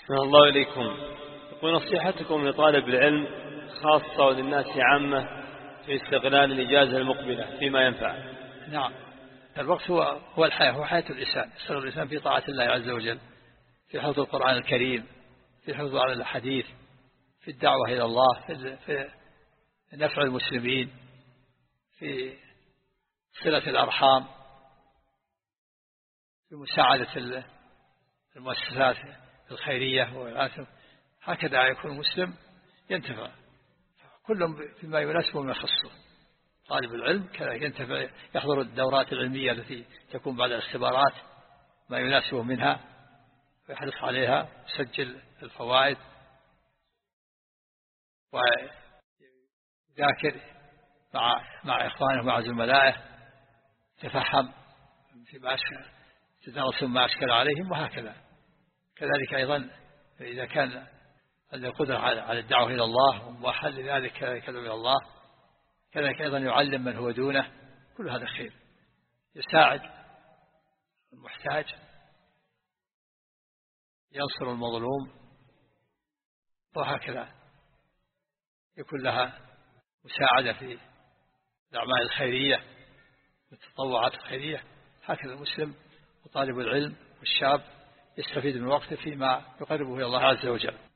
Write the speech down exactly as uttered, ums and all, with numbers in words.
أحسن الله إليكم. يقول نصيحتكم لطالب العلم خاصة وللناس عامة في استغلال الإجازة المقبلة فيما ينفع. نعم، الوقت هو هو الحياة، هو حياة الإنسان، يستغل الإنسان في طاعة الله عز وجل، في حفظ القرآن الكريم، في الحفظ على الحديث، في الدعوة إلى الله، في نفع المسلمين، في صلة الأرحام، في مساعدة المؤسسات الخيرية والآثم. هكذا يكون المسلم ينتفع كل فيما يناسبه من يخصه. طالب العلم كذلك ينتفع، يحضر الدورات العلمية التي تكون بعد الاختبارات ما يناسبه منها ويحرص عليها، يسجل الفوائد ويذاكر مع مع إخوانه ومع زملائه، تفهم فيما أشكل، تدرس ما أشكل عليهم، وهكذا. كذلك أيضا إذا كان عنده قدرة على الدعوة إلى الله ومؤهل لذلك كذب إلى الله، كذلك أيضا يعلم من هو دونه، كل هذا خير، يساعد المحتاج، ينصر المظلوم، وهكذا يكون لها مساعدة في الأعمال الخيرية والتطوعات الخيرية. هكذا المسلم وطالب العلم والشاب يستفيد من وقته فيما يقربه إلى الله عز وجل.